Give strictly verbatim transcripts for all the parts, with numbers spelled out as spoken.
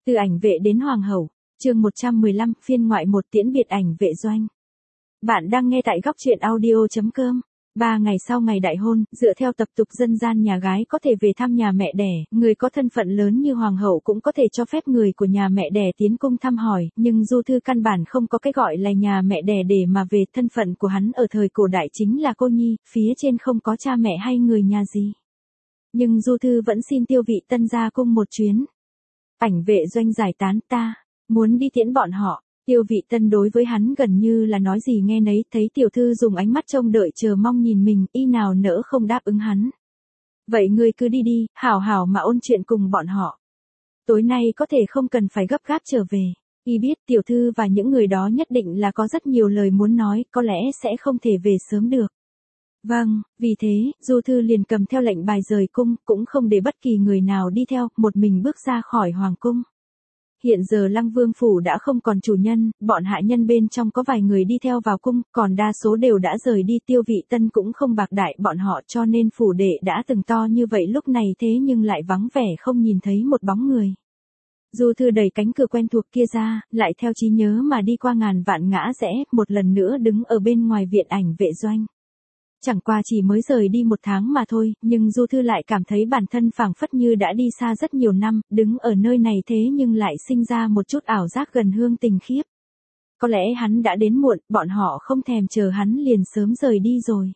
Từ ảnh vệ đến hoàng hậu, chương một trăm mười lăm, phiên ngoại một tiễn biệt ảnh vệ doanh. Bạn đang nghe tại góc truyện audio chấm com. Ba ngày sau ngày đại hôn, dựa theo tập tục dân gian nhà gái có thể về thăm nhà mẹ đẻ, người có thân phận lớn như hoàng hậu cũng có thể cho phép người của nhà mẹ đẻ tiến cung thăm hỏi, nhưng Du Thư căn bản không có cái gọi là nhà mẹ đẻ để mà về. Thân phận của hắn ở thời cổ đại chính là cô nhi, phía trên không có cha mẹ hay người nhà gì. Nhưng Du Thư vẫn xin Tiêu Vị Tân ra cung một chuyến. Ảnh vệ doanh giải tán, ta muốn đi tiễn bọn họ. Tiêu Vị Tân đối với hắn gần như là nói gì nghe nấy, thấy tiểu thư dùng ánh mắt trông đợi chờ mong nhìn mình, y nào nỡ không đáp ứng hắn. Vậy ngươi cứ đi đi, hảo hảo mà ôn chuyện cùng bọn họ. Tối nay có thể không cần phải gấp gáp trở về. Y biết tiểu thư và những người đó nhất định là có rất nhiều lời muốn nói, có lẽ sẽ không thể về sớm được. Vâng, vì thế, Du Thư liền cầm theo lệnh bài rời cung, cũng không để bất kỳ người nào đi theo, một mình bước ra khỏi hoàng cung. Hiện giờ Lăng Vương phủ đã không còn chủ nhân, bọn hạ nhân bên trong có vài người đi theo vào cung, còn đa số đều đã rời đi. Tiêu Vị Tân cũng không bạc đại bọn họ, cho nên phủ đệ đã từng to như vậy lúc này thế nhưng lại vắng vẻ không nhìn thấy một bóng người. Du Thư đẩy cánh cửa quen thuộc kia ra, lại theo trí nhớ mà đi qua ngàn vạn ngã rẽ, một lần nữa đứng ở bên ngoài viện ảnh vệ doanh. Chẳng qua chỉ mới rời đi một tháng mà thôi, nhưng Du Thư lại cảm thấy bản thân phảng phất như đã đi xa rất nhiều năm, đứng ở nơi này thế nhưng lại sinh ra một chút ảo giác gần hương tình khiếp. Có lẽ hắn đã đến muộn, bọn họ không thèm chờ hắn liền sớm rời đi rồi.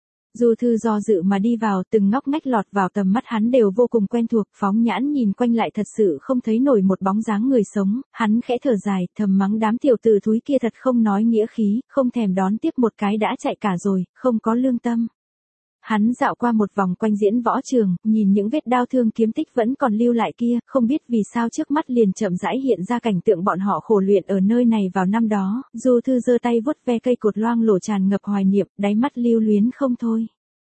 Du Thư do dự mà đi vào, từng ngóc ngách lọt vào tầm mắt hắn đều vô cùng quen thuộc, phóng nhãn nhìn quanh lại thật sự không thấy nổi một bóng dáng người sống, hắn khẽ thở dài, thầm mắng đám tiểu tử thúi kia thật không nói nghĩa khí, không thèm đón tiếp một cái đã chạy cả rồi, không có lương tâm. Hắn dạo qua một vòng quanh diễn võ trường, nhìn những vết đao thương kiếm tích vẫn còn lưu lại kia, không biết vì sao trước mắt liền chậm rãi hiện ra cảnh tượng bọn họ khổ luyện ở nơi này vào năm đó. Du Thư giơ tay vuốt ve cây cột loang lổ tràn ngập hoài niệm, đáy mắt lưu luyến không thôi.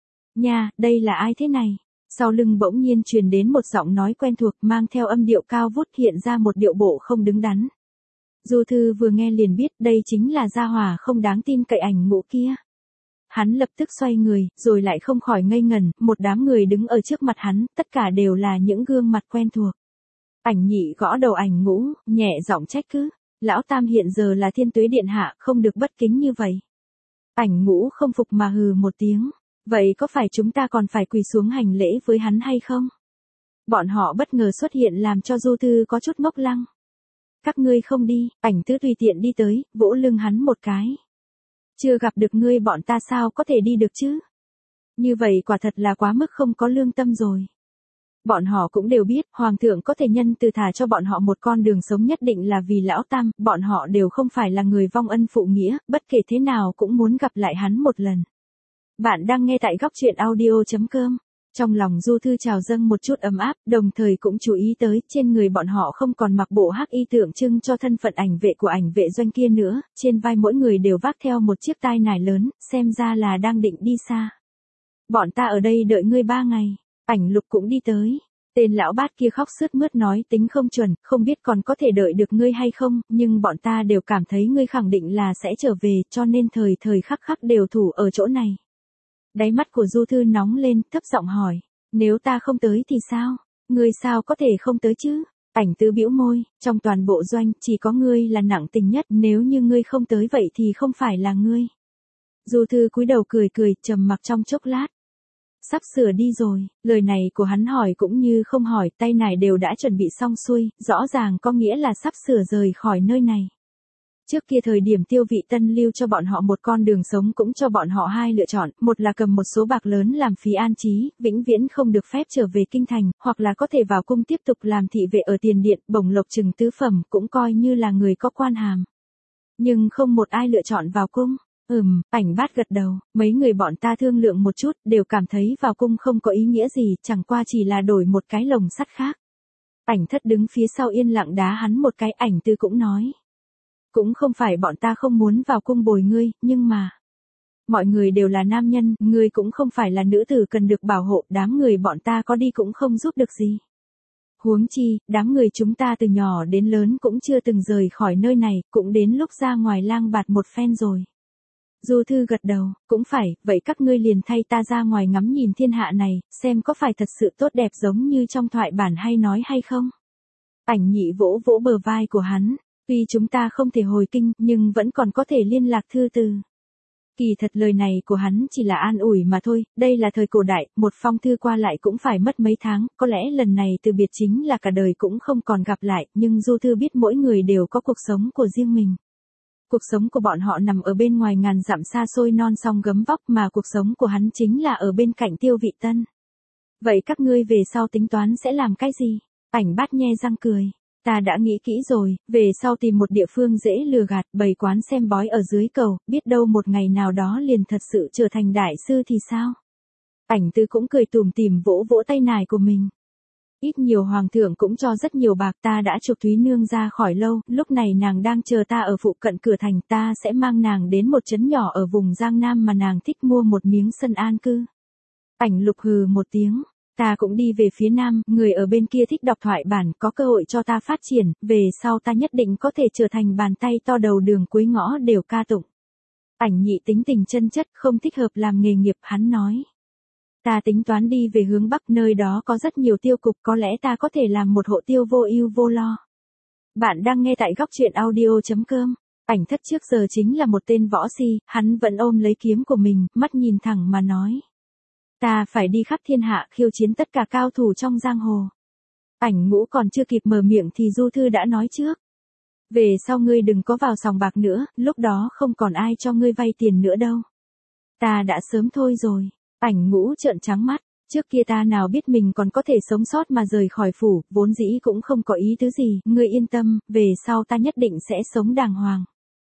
Nha, đây là ai thế này? Sau lưng bỗng nhiên truyền đến một giọng nói quen thuộc mang theo âm điệu cao vút hiện ra một điệu bộ không đứng đắn. Du Thư vừa nghe liền biết đây chính là gia hỏa không đáng tin cậy Ảnh Ngũ kia. Hắn lập tức xoay người, rồi lại không khỏi ngây ngẩn, một đám người đứng ở trước mặt hắn, tất cả đều là những gương mặt quen thuộc. Ảnh Nhị gõ đầu Ảnh Ngũ, nhẹ giọng trách cứ, lão tam hiện giờ là Thiên Tuế điện hạ, không được bất kính như vậy. Ảnh Ngũ không phục mà hừ một tiếng, vậy có phải chúng ta còn phải quỳ xuống hành lễ với hắn hay không? Bọn họ bất ngờ xuất hiện làm cho Du Thư có chút ngốc lăng. Các ngươi không đi, Ảnh Tứ tùy tiện đi tới, vỗ lưng hắn một cái. Chưa gặp được ngươi bọn ta sao có thể đi được chứ? Như vậy quả thật là quá mức không có lương tâm rồi. Bọn họ cũng đều biết, Hoàng thượng có thể nhân từ thả cho bọn họ một con đường sống nhất định là vì lão tam, bọn họ đều không phải là người vong ân phụ nghĩa, bất kể thế nào cũng muốn gặp lại hắn một lần. Bạn đang nghe tại góc truyện audio chấm com. Trong lòng Du Thư trào dâng một chút ấm áp, đồng thời cũng chú ý tới, trên người bọn họ không còn mặc bộ hắc y tượng trưng cho thân phận ảnh vệ của ảnh vệ doanh kia nữa, trên vai mỗi người đều vác theo một chiếc tai nải lớn, xem ra là đang định đi xa. Bọn ta ở đây đợi ngươi ba ngày, Ảnh Lục cũng đi tới. Tên lão bát kia khóc sướt mướt nói tính không chuẩn, không biết còn có thể đợi được ngươi hay không, nhưng bọn ta đều cảm thấy ngươi khẳng định là sẽ trở về, cho nên thời thời khắc khắc đều thủ ở chỗ này. Đáy mắt của Du Thư nóng lên, thấp giọng hỏi, nếu ta không tới thì sao? Ngươi sao có thể không tới chứ? Ảnh Tứ bĩu môi, trong toàn bộ doanh, chỉ có ngươi là nặng tình nhất, nếu như ngươi không tới vậy thì không phải là ngươi. Du Thư cúi đầu cười cười, trầm mặc trong chốc lát. Sắp sửa đi rồi, lời này của hắn hỏi cũng như không hỏi, tay nải đều đã chuẩn bị xong xuôi, rõ ràng có nghĩa là sắp sửa rời khỏi nơi này. Trước kia thời điểm Tiêu Vị Tân lưu cho bọn họ một con đường sống cũng cho bọn họ hai lựa chọn, một là cầm một số bạc lớn làm phí an trí, vĩnh viễn không được phép trở về kinh thành, hoặc là có thể vào cung tiếp tục làm thị vệ ở tiền điện, bổng lộc chừng tứ phẩm, cũng coi như là người có quan hàm. Nhưng không một ai lựa chọn vào cung. Ừm, Ảnh Bát gật đầu, mấy người bọn ta thương lượng một chút, đều cảm thấy vào cung không có ý nghĩa gì, chẳng qua chỉ là đổi một cái lồng sắt khác. Ảnh Thất đứng phía sau yên lặng đá hắn một cái, Ảnh Tư cũng nói. Cũng không phải bọn ta không muốn vào cung bồi ngươi, nhưng mà... Mọi người đều là nam nhân, ngươi cũng không phải là nữ tử cần được bảo hộ, đám người bọn ta có đi cũng không giúp được gì. Huống chi, đám người chúng ta từ nhỏ đến lớn cũng chưa từng rời khỏi nơi này, cũng đến lúc ra ngoài lang bạt một phen rồi. Du Thư gật đầu, cũng phải, vậy các ngươi liền thay ta ra ngoài ngắm nhìn thiên hạ này, xem có phải thật sự tốt đẹp giống như trong thoại bản hay nói hay không. Ảnh nhị vỗ vỗ bờ vai của hắn, tuy chúng ta không thể hồi kinh, nhưng vẫn còn có thể liên lạc thư từ. Kỳ thật lời này của hắn chỉ là an ủi mà thôi, đây là thời cổ đại, một phong thư qua lại cũng phải mất mấy tháng, có lẽ lần này từ biệt chính là cả đời cũng không còn gặp lại, nhưng Du Thư biết mỗi người đều có cuộc sống của riêng mình. Cuộc sống của bọn họ nằm ở bên ngoài ngàn dặm xa xôi non sông gấm vóc mà cuộc sống của hắn chính là ở bên cạnh Tiêu Vị Tân. Vậy các ngươi về sau tính toán sẽ làm cái gì? Ảnh Bát nhe răng cười. Ta đã nghĩ kỹ rồi, về sau tìm một địa phương dễ lừa gạt, bày quán xem bói ở dưới cầu, biết đâu một ngày nào đó liền thật sự trở thành đại sư thì sao? Ảnh Tứ cũng cười tủm tỉm vỗ vỗ tay nải của mình. Ít nhiều hoàng thượng cũng cho rất nhiều bạc, ta đã chuộc Thúy Nương ra khỏi lâu, lúc này nàng đang chờ ta ở phụ cận cửa thành, ta sẽ mang nàng đến một trấn nhỏ ở vùng Giang Nam mà nàng thích mua một miếng sân an cư. Ảnh Lục hừ một tiếng. Ta cũng đi về phía Nam, người ở bên kia thích đọc thoại bản, có cơ hội cho ta phát triển, về sau ta nhất định có thể trở thành bàn tay to đầu đường cuối ngõ đều ca tụng. Ảnh Nhị tính tình chân chất, không thích hợp làm nghề nghiệp, hắn nói. Ta tính toán đi về hướng Bắc, nơi đó có rất nhiều tiêu cục, có lẽ ta có thể làm một hộ tiêu vô ưu vô lo. Bạn đang nghe tại góc truyện audio chấm com. Ảnh Thất trước giờ chính là một tên võ si, hắn vẫn ôm lấy kiếm của mình, mắt nhìn thẳng mà nói. Ta phải đi khắp thiên hạ khiêu chiến tất cả cao thủ trong giang hồ. Ảnh Ngũ còn chưa kịp mở miệng thì Du Thư đã nói trước. Về sau ngươi đừng có vào sòng bạc nữa, lúc đó không còn ai cho ngươi vay tiền nữa đâu. Ta đã sớm thôi rồi. Ảnh Ngũ trợn trắng mắt, trước kia ta nào biết mình còn có thể sống sót mà rời khỏi phủ, vốn dĩ cũng không có ý tứ gì, ngươi yên tâm, về sau ta nhất định sẽ sống đàng hoàng.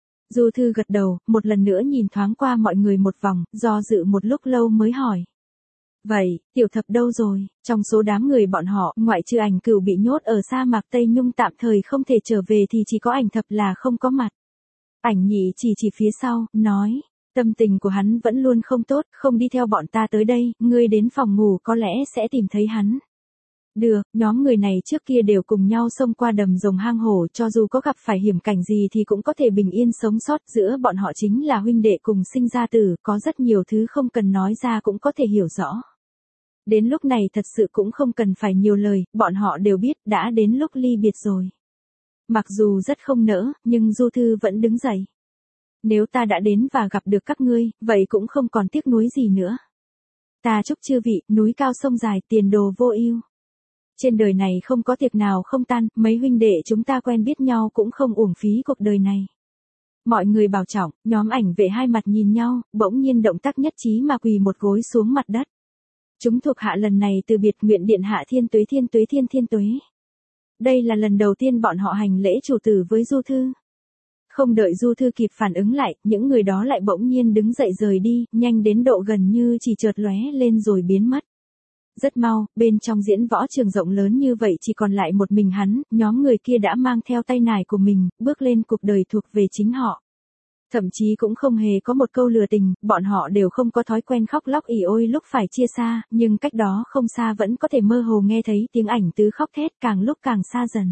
Du Thư gật đầu, một lần nữa nhìn thoáng qua mọi người một vòng, do dự một lúc lâu mới hỏi. Vậy, Tiểu Thập đâu rồi? Trong số đám người bọn họ, ngoại trừ Ảnh Cửu bị nhốt ở sa mạc Tây Nhung tạm thời không thể trở về thì chỉ có Ảnh Thập là không có mặt. Ảnh Nhị chỉ chỉ phía sau, nói, tâm tình của hắn vẫn luôn không tốt, không đi theo bọn ta tới đây, ngươi đến phòng ngủ có lẽ sẽ tìm thấy hắn. Được, nhóm người này trước kia đều cùng nhau xông qua đầm rồng hang hổ, cho dù có gặp phải hiểm cảnh gì thì cũng có thể bình yên sống sót, giữa bọn họ chính là huynh đệ cùng sinh ra tử, có rất nhiều thứ không cần nói ra cũng có thể hiểu rõ. Đến lúc này thật sự cũng không cần phải nhiều lời, bọn họ đều biết đã đến lúc ly biệt rồi. Mặc dù rất không nỡ, nhưng Du Thư vẫn đứng dậy. Nếu ta đã đến và gặp được các ngươi, vậy cũng không còn tiếc nuối gì nữa. Ta chúc chư vị, núi cao sông dài, tiền đồ vô ưu. Trên đời này không có tiệc nào không tan, mấy huynh đệ chúng ta quen biết nhau cũng không uổng phí cuộc đời này. Mọi người bảo trọng, nhóm Ảnh Vệ hai mặt nhìn nhau, bỗng nhiên động tác nhất trí mà quỳ một gối xuống mặt đất. Chúng thuộc hạ lần này từ biệt, nguyện điện hạ thiên tuế thiên tuế thiên thiên tuế. Đây là lần đầu tiên bọn họ hành lễ chủ tử với Du Thư. Không đợi Du Thư kịp phản ứng lại, những người đó lại bỗng nhiên đứng dậy rời đi, nhanh đến độ gần như chỉ chợt lóe lên rồi biến mất. Rất mau, bên trong diễn võ trường rộng lớn như vậy chỉ còn lại một mình hắn, nhóm người kia đã mang theo tay nải của mình, bước lên cuộc đời thuộc về chính họ. Thậm chí cũng không hề có một câu lừa tình, bọn họ đều không có thói quen khóc lóc ỉ ôi lúc phải chia xa, nhưng cách đó không xa vẫn có thể mơ hồ nghe thấy tiếng Ảnh Tứ khóc thét càng lúc càng xa dần.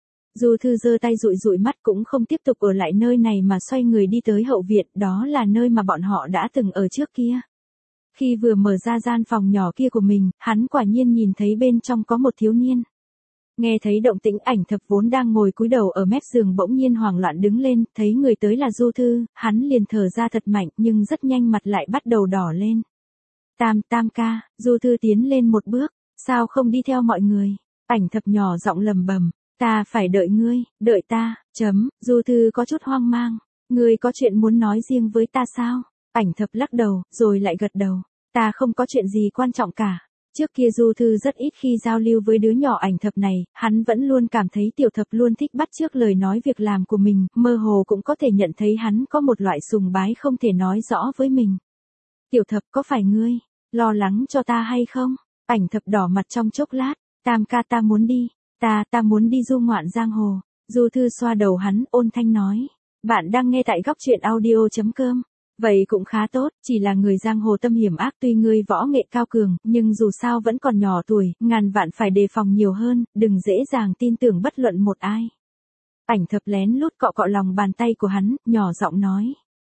Du Thư giơ tay dụi dụi mắt cũng không tiếp tục ở lại nơi này mà xoay người đi tới hậu viện, đó là nơi mà bọn họ đã từng ở trước kia. Khi vừa mở ra gian phòng nhỏ kia của mình, hắn quả nhiên nhìn thấy bên trong có một thiếu niên. Nghe thấy động tĩnh, Ảnh Thập vốn đang ngồi cúi đầu ở mép giường bỗng nhiên hoảng loạn đứng lên, thấy người tới là Du Thư, hắn liền thở ra thật mạnh nhưng rất nhanh mặt lại bắt đầu đỏ lên. Tam, Tam ca, Du Thư tiến lên một bước, sao không đi theo mọi người? Ảnh Thập nhỏ giọng lầm bầm, ta phải đợi ngươi, đợi ta, chấm, Du Thư có chút hoang mang, ngươi có chuyện muốn nói riêng với ta sao? Ảnh Thập lắc đầu, rồi lại gật đầu, ta không có chuyện gì quan trọng cả. Trước kia Du Thư rất ít khi giao lưu với đứa nhỏ Ảnh Thập này, hắn vẫn luôn cảm thấy Tiểu Thập luôn thích bắt chước lời nói việc làm của mình, mơ hồ cũng có thể nhận thấy hắn có một loại sùng bái không thể nói rõ với mình. Tiểu Thập, có phải ngươi lo lắng cho ta hay không? Ảnh Thập đỏ mặt trong chốc lát, Tam ca, ta muốn đi, ta, ta muốn đi du ngoạn giang hồ. Du Thư xoa đầu hắn, ôn thanh nói, bạn đang nghe tại góc truyện audio chấm com. Vậy cũng khá tốt, chỉ là người giang hồ tâm hiểm ác, tuy ngươi võ nghệ cao cường, nhưng dù sao vẫn còn nhỏ tuổi, ngàn vạn phải đề phòng nhiều hơn, đừng dễ dàng tin tưởng bất luận một ai. Ảnh Thập lén lút cọ cọ lòng bàn tay của hắn, nhỏ giọng nói.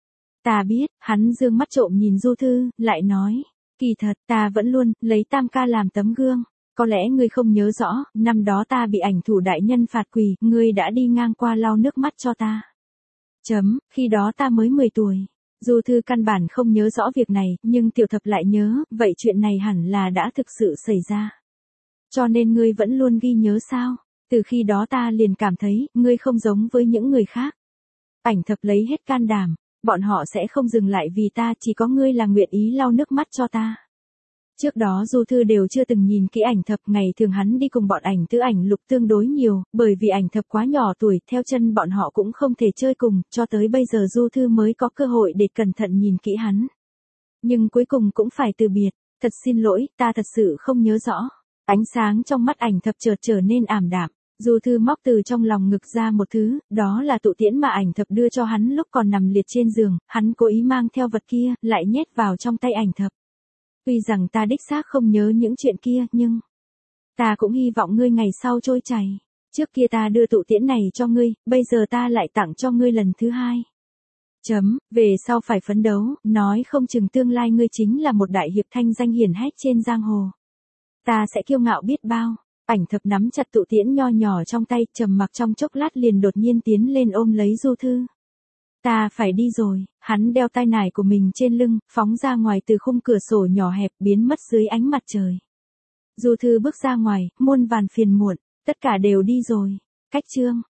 Ta biết, hắn dương mắt trộm nhìn Du Thư, lại nói, kỳ thật, ta vẫn luôn, lấy Tam ca làm tấm gương. Có lẽ ngươi không nhớ rõ, năm đó ta bị ảnh thủ đại nhân phạt quỳ, ngươi đã đi ngang qua lau nước mắt cho ta. Chấm, khi đó ta mới mười tuổi. Du Thư căn bản không nhớ rõ việc này, nhưng Tiểu Thập lại nhớ, vậy chuyện này hẳn là đã thực sự xảy ra. Cho nên ngươi vẫn luôn ghi nhớ sao? Từ khi đó ta liền cảm thấy, ngươi không giống với những người khác. Ảnh Thập lấy hết can đảm, bọn họ sẽ không dừng lại vì ta, chỉ có ngươi là nguyện ý lau nước mắt cho ta. Trước đó Du Thư đều chưa từng nhìn kỹ Ảnh Thập, ngày thường hắn đi cùng bọn Ảnh Tứ Ảnh Lục tương đối nhiều, bởi vì Ảnh Thập quá nhỏ tuổi, theo chân bọn họ cũng không thể chơi cùng, cho tới bây giờ Du Thư mới có cơ hội để cẩn thận nhìn kỹ hắn. Nhưng cuối cùng cũng phải từ biệt, thật xin lỗi, ta thật sự không nhớ rõ. Ánh sáng trong mắt Ảnh Thập chợt trở nên ảm đạm. Du Thư móc từ trong lòng ngực ra một thứ, đó là tụ tiễn mà Ảnh Thập đưa cho hắn lúc còn nằm liệt trên giường, hắn cố ý mang theo vật kia, lại nhét vào trong tay Ảnh Thập. Tuy rằng ta đích xác không nhớ những chuyện kia, nhưng ta cũng hy vọng ngươi ngày sau trôi chảy. Trước kia ta đưa tụ tiễn này cho ngươi, bây giờ ta lại tặng cho ngươi lần thứ hai. Chấm, về sau phải phấn đấu, nói không chừng tương lai ngươi chính là một đại hiệp thanh danh hiển hách trên giang hồ. Ta sẽ kiêu ngạo biết bao. Ảnh Thập nắm chặt tụ tiễn nho nhỏ trong tay, trầm mặc trong chốc lát liền đột nhiên tiến lên ôm lấy Du Thư. Ta phải đi rồi, hắn đeo tai nải của mình trên lưng, phóng ra ngoài từ khung cửa sổ nhỏ hẹp, biến mất dưới ánh mặt trời. Du Thư bước ra ngoài, muôn vàn phiền muộn, tất cả đều đi rồi. Cách chương